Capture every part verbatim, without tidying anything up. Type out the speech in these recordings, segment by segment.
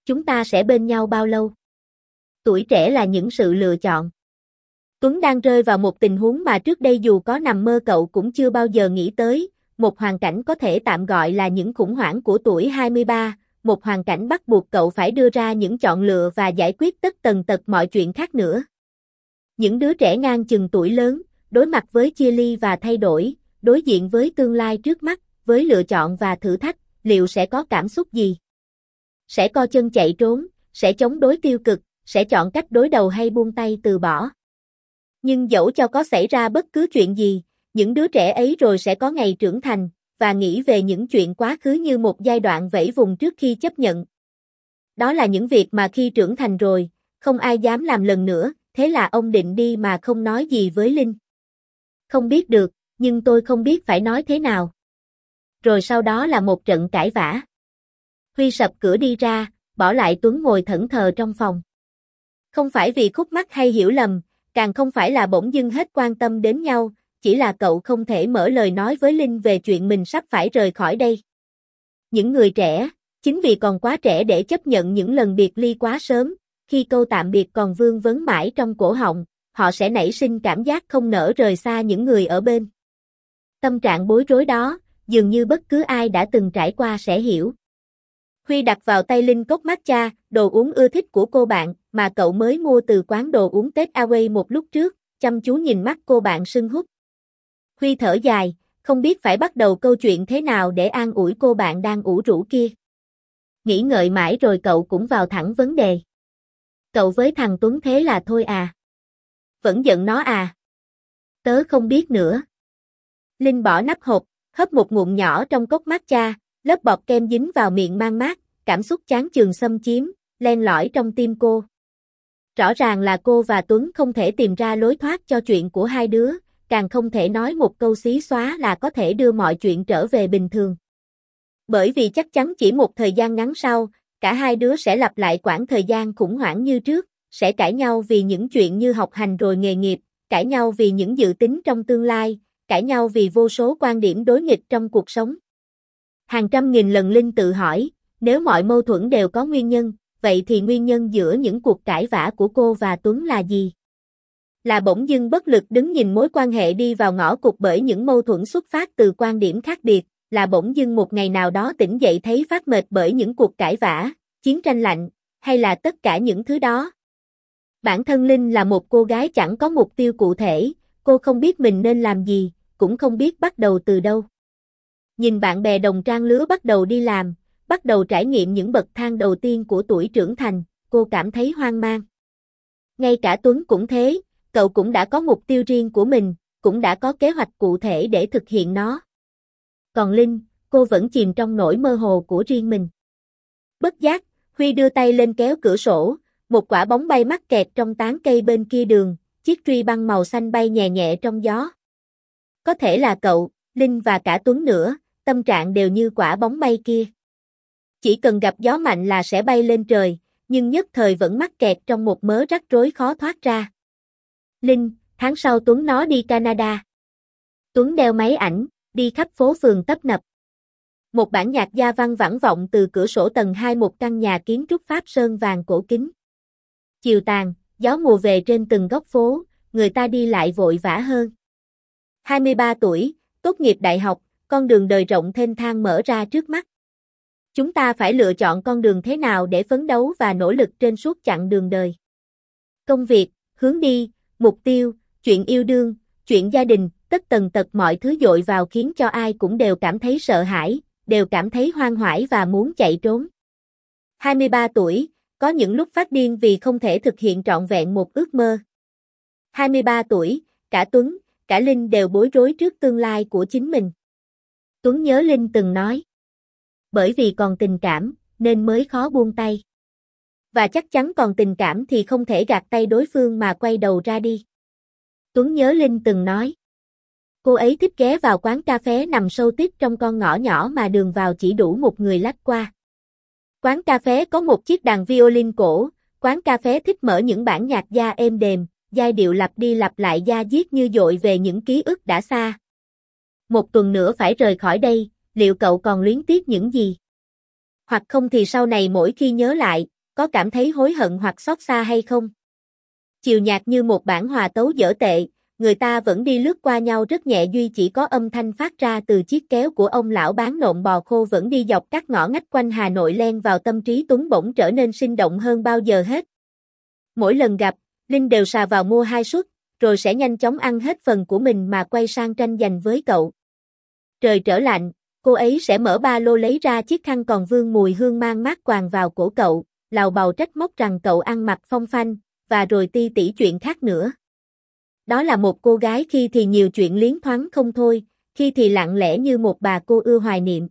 chúng ta sẽ bên nhau bao lâu? Tuổi trẻ là những sự lựa chọn. Tuấn đang rơi vào một tình huống mà trước đây dù có nằm mơ cậu cũng chưa bao giờ nghĩ tới, một hoàn cảnh có thể tạm gọi là những khủng hoảng của tuổi hai mươi ba, một hoàn cảnh bắt buộc cậu phải đưa ra những chọn lựa và giải quyết tất tần tật mọi chuyện khác nữa. Những đứa trẻ ngang chừng tuổi lớn, đối mặt với chia ly và thay đổi, đối diện với tương lai trước mắt, với lựa chọn và thử thách, liệu sẽ có cảm xúc gì? Sẽ co chân chạy trốn, sẽ chống đối tiêu cực, sẽ chọn cách đối đầu hay buông tay từ bỏ. Nhưng dẫu cho có xảy ra bất cứ chuyện gì, những đứa trẻ ấy rồi sẽ có ngày trưởng thành, và nghĩ về những chuyện quá khứ như một giai đoạn vẫy vùng trước khi chấp nhận. Đó là những việc mà khi trưởng thành rồi, không ai dám làm lần nữa, thế là ông định đi mà không nói gì với Linh. Không biết được, nhưng tôi không biết phải nói thế nào. Rồi sau đó là một trận cãi vã. Huy sập cửa đi ra, bỏ lại Tuấn ngồi thẫn thờ trong phòng. Không phải vì khúc mắc hay hiểu lầm, càng không phải là bỗng dưng hết quan tâm đến nhau, chỉ là cậu không thể mở lời nói với Linh về chuyện mình sắp phải rời khỏi đây. Những người trẻ, chính vì còn quá trẻ để chấp nhận những lần biệt ly quá sớm, khi câu tạm biệt còn vương vấn mãi trong cổ họng, họ sẽ nảy sinh cảm giác không nỡ rời xa những người ở bên. Tâm trạng bối rối đó, dường như bất cứ ai đã từng trải qua sẽ hiểu. Huy đặt vào tay Linh cốc matcha, đồ uống ưa thích của cô bạn, mà cậu mới mua từ quán đồ uống Tết Away một lúc trước, chăm chú nhìn mắt cô bạn sưng húp. Huy thở dài, không biết phải bắt đầu câu chuyện thế nào để an ủi cô bạn đang ủ rũ kia. Nghĩ ngợi mãi rồi cậu cũng vào thẳng vấn đề. Cậu với thằng Tuấn thế là thôi à? Vẫn giận nó à? Tớ không biết nữa. Linh bỏ nắp hộp, hớp một ngụm nhỏ trong cốc matcha, lớp bọt kem dính vào miệng mang mát, cảm xúc chán chường xâm chiếm, len lỏi trong tim cô. Rõ ràng là cô và Tuấn không thể tìm ra lối thoát cho chuyện của hai đứa, càng không thể nói một câu xí xóa là có thể đưa mọi chuyện trở về bình thường. Bởi vì chắc chắn chỉ một thời gian ngắn sau, cả hai đứa sẽ lặp lại quãng thời gian khủng hoảng như trước, sẽ cãi nhau vì những chuyện như học hành rồi nghề nghiệp, cãi nhau vì những dự tính trong tương lai, cãi nhau vì vô số quan điểm đối nghịch trong cuộc sống. Hàng trăm nghìn lần Linh tự hỏi, nếu mọi mâu thuẫn đều có nguyên nhân, vậy thì nguyên nhân giữa những cuộc cãi vã của cô và Tuấn là gì? Là bỗng dưng bất lực đứng nhìn mối quan hệ đi vào ngõ cụt bởi những mâu thuẫn xuất phát từ quan điểm khác biệt, là bỗng dưng một ngày nào đó tỉnh dậy thấy phát mệt bởi những cuộc cãi vã, chiến tranh lạnh, hay là tất cả những thứ đó? Bản thân Linh là một cô gái chẳng có mục tiêu cụ thể, cô không biết mình nên làm gì, cũng không biết bắt đầu từ đâu. Nhìn bạn bè đồng trang lứa bắt đầu đi làm, bắt đầu trải nghiệm những bậc thang đầu tiên của tuổi trưởng thành, cô cảm thấy hoang mang. Ngay cả Tuấn cũng thế, cậu cũng đã có mục tiêu riêng của mình, cũng đã có kế hoạch cụ thể để thực hiện nó. Còn Linh, cô vẫn chìm trong nỗi mơ hồ của riêng mình. Bất giác, Huy đưa tay lên kéo cửa sổ, một quả bóng bay mắc kẹt trong tán cây bên kia đường, chiếc truy băng màu xanh bay nhẹ nhẹ trong gió. Có thể là cậu, Linh và cả Tuấn nữa, tâm trạng đều như quả bóng bay kia. Chỉ cần gặp gió mạnh là sẽ bay lên trời, nhưng nhất thời vẫn mắc kẹt trong một mớ rắc rối khó thoát ra. Linh, tháng sau Tuấn nó đi Canada. Tuấn đeo máy ảnh, đi khắp phố phường tấp nập. Một bản nhạc gia vang vẳng vọng từ cửa sổ tầng hai một căn nhà kiến trúc Pháp sơn vàng cổ kính. Chiều tàn, gió mùa về trên từng góc phố, người ta đi lại vội vã hơn. hai mươi ba tuổi, tốt nghiệp đại học, con đường đời rộng thênh thang mở ra trước mắt. Chúng ta phải lựa chọn con đường thế nào để phấn đấu và nỗ lực trên suốt chặng đường đời. Công việc, hướng đi, mục tiêu, chuyện yêu đương, chuyện gia đình, tất tần tật mọi thứ dội vào khiến cho ai cũng đều cảm thấy sợ hãi, đều cảm thấy hoang hoải và muốn chạy trốn. hai mươi ba tuổi, có những lúc phát điên vì không thể thực hiện trọn vẹn một ước mơ. hai mươi ba tuổi, cả Tuấn, cả Linh đều bối rối trước tương lai của chính mình. Tuấn nhớ Linh từng nói, bởi vì còn tình cảm, nên mới khó buông tay. Và chắc chắn còn tình cảm thì không thể gạt tay đối phương mà quay đầu ra đi. Tuấn nhớ Linh từng nói, cô ấy thích ghé vào quán cà phê nằm sâu tít trong con ngõ nhỏ mà đường vào chỉ đủ một người lách qua. Quán cà phê có một chiếc đàn violin cổ, quán cà phê thích mở những bản nhạc da êm đềm, giai điệu lặp đi lặp lại da diết như dội về những ký ức đã xa. Một tuần nữa phải rời khỏi đây, liệu cậu còn luyến tiếc những gì? Hoặc không thì sau này mỗi khi nhớ lại, có cảm thấy hối hận hoặc xót xa hay không? Chiều nhạc như một bản hòa tấu dở tệ, người ta vẫn đi lướt qua nhau rất nhẹ, duy chỉ có âm thanh phát ra từ chiếc kéo của ông lão bán nộm bò khô vẫn đi dọc các ngõ ngách quanh Hà Nội len vào tâm trí Tuấn bỗng trở nên sinh động hơn bao giờ hết. Mỗi lần gặp, Linh đều xà vào mua hai suất, rồi sẽ nhanh chóng ăn hết phần của mình mà quay sang tranh giành với cậu. Trời trở lạnh, cô ấy sẽ mở ba lô lấy ra chiếc khăn còn vương mùi hương mang mát quàng vào cổ cậu, lào bào trách móc rằng cậu ăn mặc phong phanh, và rồi ti tỉ chuyện khác nữa. Đó là một cô gái khi thì nhiều chuyện liến thoáng không thôi, khi thì lặng lẽ như một bà cô ưa hoài niệm.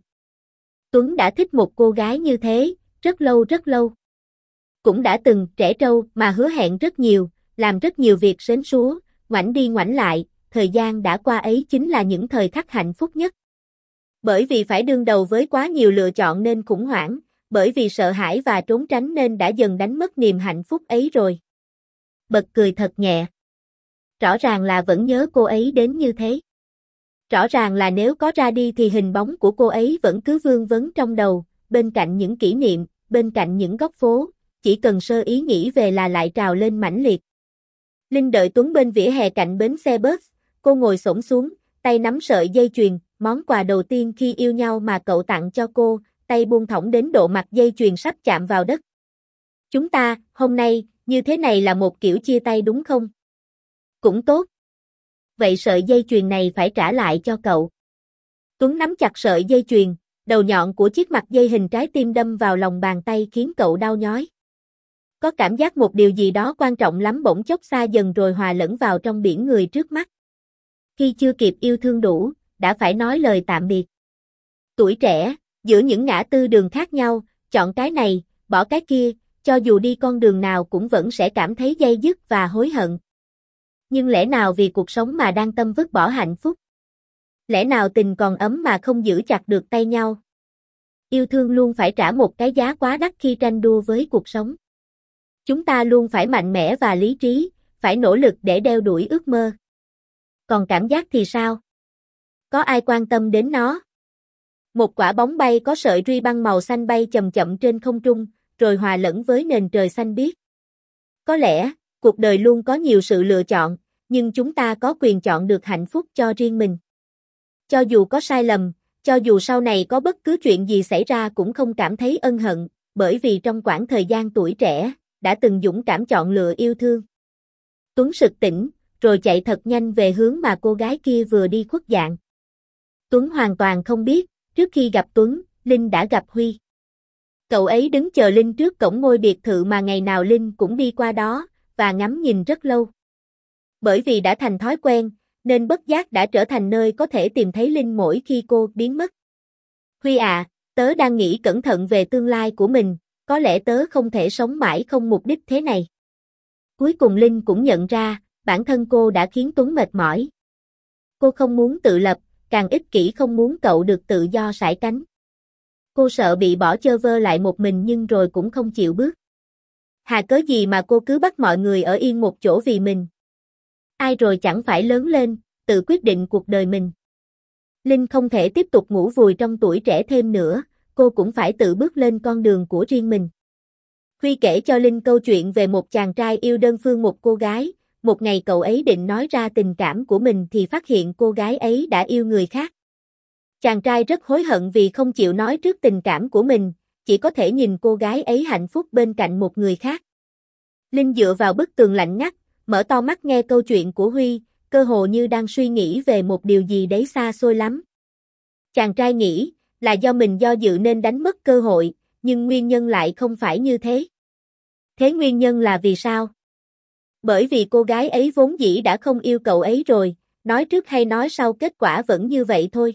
Tuấn đã thích một cô gái như thế, rất lâu rất lâu. Cũng đã từng trẻ trâu mà hứa hẹn rất nhiều, làm rất nhiều việc sến súa, ngoảnh đi ngoảnh lại, thời gian đã qua ấy chính là những thời khắc hạnh phúc nhất. Bởi vì phải đương đầu với quá nhiều lựa chọn nên khủng hoảng, bởi vì sợ hãi và trốn tránh nên đã dần đánh mất niềm hạnh phúc ấy rồi. Bật cười thật nhẹ. Rõ ràng là vẫn nhớ cô ấy đến như thế. Rõ ràng là nếu có ra đi thì hình bóng của cô ấy vẫn cứ vương vấn trong đầu, bên cạnh những kỷ niệm, bên cạnh những góc phố, chỉ cần sơ ý nghĩ về là lại trào lên mãnh liệt. Linh đợi Tuấn bên vỉa hè cạnh bến xe bus, cô ngồi xổm xuống, tay nắm sợi dây chuyền, món quà đầu tiên khi yêu nhau mà cậu tặng cho cô, tay buông thõng đến độ mặt dây chuyền sắp chạm vào đất. Chúng ta, hôm nay, như thế này là một kiểu chia tay đúng không? Cũng tốt. Vậy sợi dây chuyền này phải trả lại cho cậu. Tuấn nắm chặt sợi dây chuyền, đầu nhọn của chiếc mặt dây hình trái tim đâm vào lòng bàn tay khiến cậu đau nhói. Có cảm giác một điều gì đó quan trọng lắm bỗng chốc xa dần rồi hòa lẫn vào trong biển người trước mắt. Khi chưa kịp yêu thương đủ, đã phải nói lời tạm biệt. Tuổi trẻ, giữa những ngã tư đường khác nhau, chọn cái này, bỏ cái kia, cho dù đi con đường nào cũng vẫn sẽ cảm thấy day dứt và hối hận. Nhưng lẽ nào vì cuộc sống mà đang tâm vứt bỏ hạnh phúc? Lẽ nào tình còn ấm mà không giữ chặt được tay nhau? Yêu thương luôn phải trả một cái giá quá đắt khi tranh đua với cuộc sống. Chúng ta luôn phải mạnh mẽ và lý trí, phải nỗ lực để đeo đuổi ước mơ. Còn cảm giác thì sao? Có ai quan tâm đến nó? Một quả bóng bay có sợi ruy băng màu xanh bay chậm chậm trên không trung, rồi hòa lẫn với nền trời xanh biếc. Có lẽ, cuộc đời luôn có nhiều sự lựa chọn, nhưng chúng ta có quyền chọn được hạnh phúc cho riêng mình. Cho dù có sai lầm, cho dù sau này có bất cứ chuyện gì xảy ra cũng không cảm thấy ân hận, bởi vì trong quãng thời gian tuổi trẻ, đã từng dũng cảm chọn lựa yêu thương. Tuấn sực tỉnh, rồi chạy thật nhanh về hướng mà cô gái kia vừa đi khuất dạng. Tuấn hoàn toàn không biết, trước khi gặp Tuấn, Linh đã gặp Huy. Cậu ấy đứng chờ Linh trước cổng ngôi biệt thự mà ngày nào Linh cũng đi qua đó, và ngắm nhìn rất lâu. Bởi vì đã thành thói quen, nên bất giác đã trở thành nơi có thể tìm thấy Linh mỗi khi cô biến mất. Huy à, tớ đang nghĩ cẩn thận về tương lai của mình, có lẽ tớ không thể sống mãi không mục đích thế này. Cuối cùng Linh cũng nhận ra, bản thân cô đã khiến Tuấn mệt mỏi. Cô không muốn tự lập, càng ích kỷ không muốn cậu được tự do sải cánh. Cô sợ bị bỏ chơ vơ lại một mình nhưng rồi cũng không chịu bước. Hà cớ gì mà cô cứ bắt mọi người ở yên một chỗ vì mình. Ai rồi chẳng phải lớn lên, tự quyết định cuộc đời mình. Linh không thể tiếp tục ngủ vùi trong tuổi trẻ thêm nữa, cô cũng phải tự bước lên con đường của riêng mình. Huy kể cho Linh câu chuyện về một chàng trai yêu đơn phương một cô gái, một ngày cậu ấy định nói ra tình cảm của mình thì phát hiện cô gái ấy đã yêu người khác. Chàng trai rất hối hận vì không chịu nói trước tình cảm của mình, chỉ có thể nhìn cô gái ấy hạnh phúc bên cạnh một người khác. Linh dựa vào bức tường lạnh ngắt, mở to mắt nghe câu chuyện của Huy, cơ hồ như đang suy nghĩ về một điều gì đấy xa xôi lắm. Chàng trai nghĩ, là do mình do dự nên đánh mất cơ hội, nhưng nguyên nhân lại không phải như thế. Thế nguyên nhân là vì sao? Bởi vì cô gái ấy vốn dĩ đã không yêu cậu ấy rồi, nói trước hay nói sau kết quả vẫn như vậy thôi.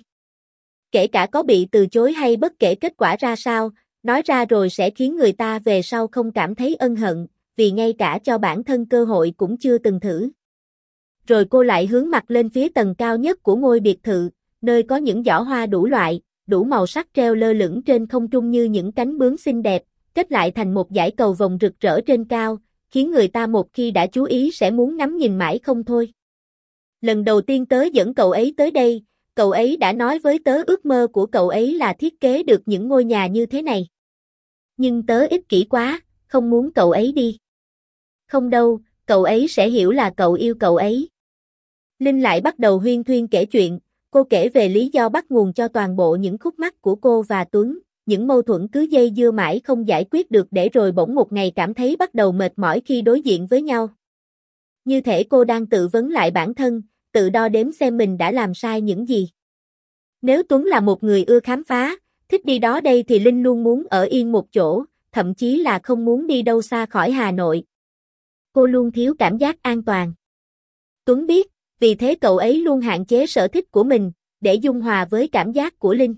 Kể cả có bị từ chối hay bất kể kết quả ra sao, nói ra rồi sẽ khiến người ta về sau không cảm thấy ân hận, vì ngay cả cho bản thân cơ hội cũng chưa từng thử. Rồi cô lại hướng mặt lên phía tầng cao nhất của ngôi biệt thự, nơi có những giỏ hoa đủ loại, đủ màu sắc treo lơ lửng trên không trung như những cánh bướm xinh đẹp, kết lại thành một dải cầu vồng rực rỡ trên cao, khiến người ta một khi đã chú ý sẽ muốn ngắm nhìn mãi không thôi. Lần đầu tiên tớ dẫn cậu ấy tới đây, cậu ấy đã nói với tớ ước mơ của cậu ấy là thiết kế được những ngôi nhà như thế này. Nhưng tớ ích kỷ quá, không muốn cậu ấy đi. Không đâu, cậu ấy sẽ hiểu là cậu yêu cậu ấy. Linh lại bắt đầu huyên thuyên kể chuyện, cô kể về lý do bắt nguồn cho toàn bộ những khúc mắc của cô và Tuấn, những mâu thuẫn cứ dây dưa mãi không giải quyết được để rồi bỗng một ngày cảm thấy bắt đầu mệt mỏi khi đối diện với nhau. Như thể cô đang tự vấn lại bản thân, tự đo đếm xem mình đã làm sai những gì. Nếu Tuấn là một người ưa khám phá, thích đi đó đây thì Linh luôn muốn ở yên một chỗ, thậm chí là không muốn đi đâu xa khỏi Hà Nội. Cô luôn thiếu cảm giác an toàn. Tuấn biết, vì thế cậu ấy luôn hạn chế sở thích của mình, để dung hòa với cảm giác của Linh.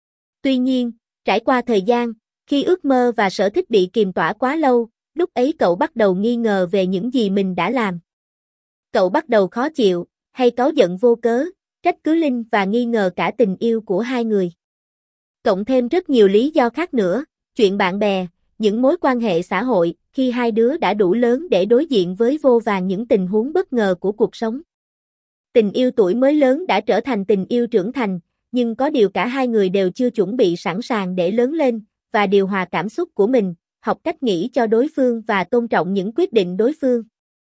Tuy nhiên, trải qua thời gian, khi ước mơ và sở thích bị kìm tỏa quá lâu, lúc ấy cậu bắt đầu nghi ngờ về những gì mình đã làm. Cậu bắt đầu khó chịu, hay cáu giận vô cớ, trách cứ Linh và nghi ngờ cả tình yêu của hai người. Cộng thêm rất nhiều lý do khác nữa, chuyện bạn bè, những mối quan hệ xã hội, khi hai đứa đã đủ lớn để đối diện với vô vàn những tình huống bất ngờ của cuộc sống. Tình yêu tuổi mới lớn đã trở thành tình yêu trưởng thành, nhưng có điều cả hai người đều chưa chuẩn bị sẵn sàng để lớn lên, và điều hòa cảm xúc của mình, học cách nghĩ cho đối phương và tôn trọng những quyết định đối phương.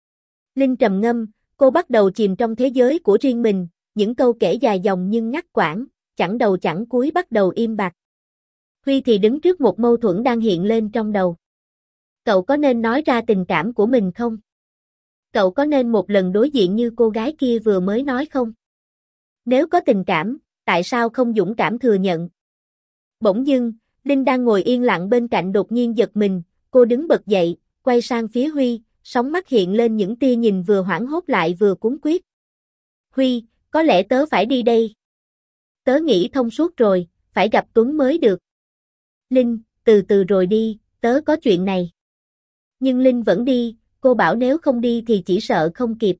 Linh trầm ngâm, cô bắt đầu chìm trong thế giới của riêng mình, những câu kể dài dòng nhưng ngắt quãng, chẳng đầu chẳng cuối bắt đầu im bặt. Huy thì đứng trước một mâu thuẫn đang hiện lên trong đầu. Cậu có nên nói ra tình cảm của mình không? Cậu có nên một lần đối diện như cô gái kia vừa mới nói không? Nếu có tình cảm, tại sao không dũng cảm thừa nhận? Bỗng dưng, Linh đang ngồi yên lặng bên cạnh đột nhiên giật mình, cô đứng bật dậy, quay sang phía Huy, sóng mắt hiện lên những tia nhìn vừa hoảng hốt lại vừa cuống quýt. Huy, có lẽ tớ phải đi đây. Tớ nghĩ thông suốt rồi, phải gặp Tuấn mới được. Linh, từ từ rồi đi, tớ có chuyện này. Nhưng Linh vẫn đi, cô bảo nếu không đi thì chỉ sợ không kịp.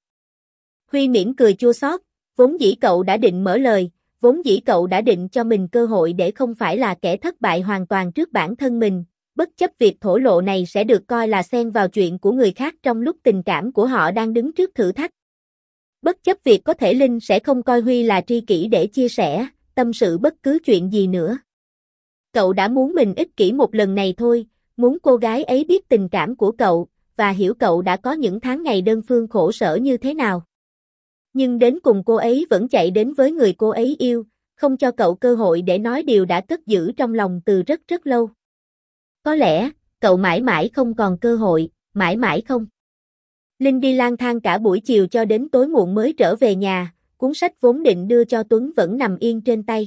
Huy mỉm cười chua xót, vốn dĩ cậu đã định mở lời, vốn dĩ cậu đã định cho mình cơ hội để không phải là kẻ thất bại hoàn toàn trước bản thân mình, bất chấp việc thổ lộ này sẽ được coi là xen vào chuyện của người khác trong lúc tình cảm của họ đang đứng trước thử thách. Bất chấp việc có thể Linh sẽ không coi Huy là tri kỷ để chia sẻ, tâm sự bất cứ chuyện gì nữa. Cậu đã muốn mình ích kỷ một lần này thôi, muốn cô gái ấy biết tình cảm của cậu, và hiểu cậu đã có những tháng ngày đơn phương khổ sở như thế nào. Nhưng đến cùng cô ấy vẫn chạy đến với người cô ấy yêu, không cho cậu cơ hội để nói điều đã cất giữ trong lòng từ rất rất lâu. Có lẽ, cậu mãi mãi không còn cơ hội, mãi mãi không. Linh đi lang thang cả buổi chiều cho đến tối muộn mới trở về nhà, cuốn sách vốn định đưa cho Tuấn vẫn nằm yên trên tay.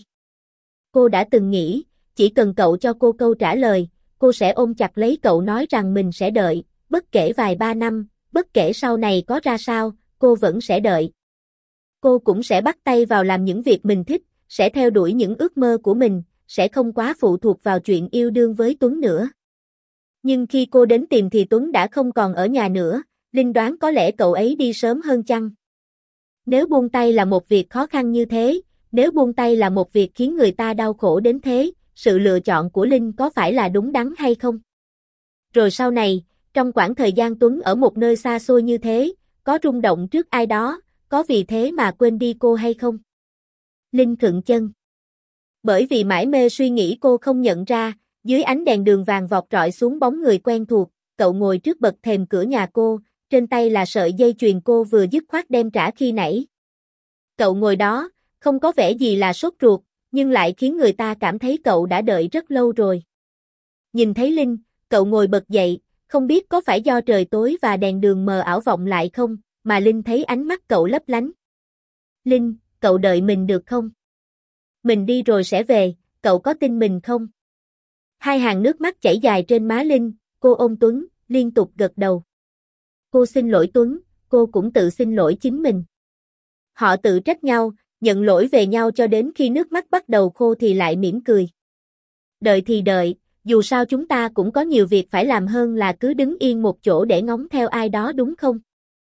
Cô đã từng nghĩ, chỉ cần cậu cho cô câu trả lời, cô sẽ ôm chặt lấy cậu nói rằng mình sẽ đợi, bất kể vài ba năm, bất kể sau này có ra sao, cô vẫn sẽ đợi. Cô cũng sẽ bắt tay vào làm những việc mình thích, sẽ theo đuổi những ước mơ của mình, sẽ không quá phụ thuộc vào chuyện yêu đương với Tuấn nữa. Nhưng khi cô đến tìm thì Tuấn đã không còn ở nhà nữa, Linh đoán có lẽ cậu ấy đi sớm hơn chăng. Nếu buông tay là một việc khó khăn như thế, nếu buông tay là một việc khiến người ta đau khổ đến thế, sự lựa chọn của Linh có phải là đúng đắn hay không? Rồi sau này, trong quãng thời gian Tuấn ở một nơi xa xôi như thế, có rung động trước ai đó, có vì thế mà quên đi cô hay không? Linh khựng chân. Bởi vì mãi mê suy nghĩ cô không nhận ra, dưới ánh đèn đường vàng vọt rọi xuống bóng người quen thuộc, cậu ngồi trước bậc thềm cửa nhà cô, trên tay là sợi dây chuyền cô vừa dứt khoát đem trả khi nãy. Cậu ngồi đó, không có vẻ gì là sốt ruột, nhưng lại khiến người ta cảm thấy cậu đã đợi rất lâu rồi. Nhìn thấy Linh, cậu ngồi bật dậy, không biết có phải do trời tối và đèn đường mờ ảo vọng lại không, mà Linh thấy ánh mắt cậu lấp lánh. Linh, cậu đợi mình được không? Mình đi rồi sẽ về, cậu có tin mình không? Hai hàng nước mắt chảy dài trên má Linh, cô ôm Tuấn, liên tục gật đầu. Cô xin lỗi Tuấn, cô cũng tự xin lỗi chính mình. Họ tự trách nhau, nhận lỗi về nhau cho đến khi nước mắt bắt đầu khô thì lại mỉm cười. Đợi thì đợi, dù sao chúng ta cũng có nhiều việc phải làm hơn là cứ đứng yên một chỗ để ngóng theo ai đó đúng không?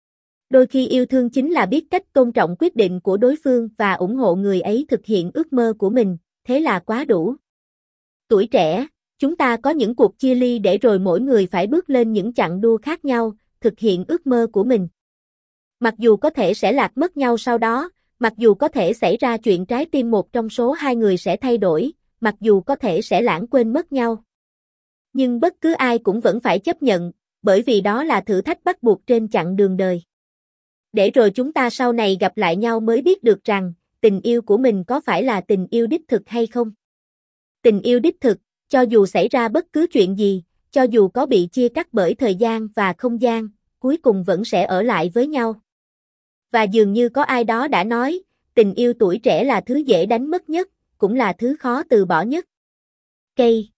Đôi khi yêu thương chính là biết cách tôn trọng quyết định của đối phương và ủng hộ người ấy thực hiện ước mơ của mình, thế là quá đủ. Tuổi trẻ, chúng ta có những cuộc chia ly để rồi mỗi người phải bước lên những chặng đua khác nhau, thực hiện ước mơ của mình. Mặc dù có thể sẽ lạc mất nhau sau đó, mặc dù có thể xảy ra chuyện trái tim một trong số hai người sẽ thay đổi, mặc dù có thể sẽ lãng quên mất nhau. Nhưng bất cứ ai cũng vẫn phải chấp nhận, bởi vì đó là thử thách bắt buộc trên chặng đường đời. Để rồi chúng ta sau này gặp lại nhau mới biết được rằng, tình yêu của mình có phải là tình yêu đích thực hay không. Tình yêu đích thực, cho dù xảy ra bất cứ chuyện gì, cho dù có bị chia cắt bởi thời gian và không gian, cuối cùng vẫn sẽ ở lại với nhau. Và dường như có ai đó đã nói, tình yêu tuổi trẻ là thứ dễ đánh mất nhất, cũng là thứ khó từ bỏ nhất. Cây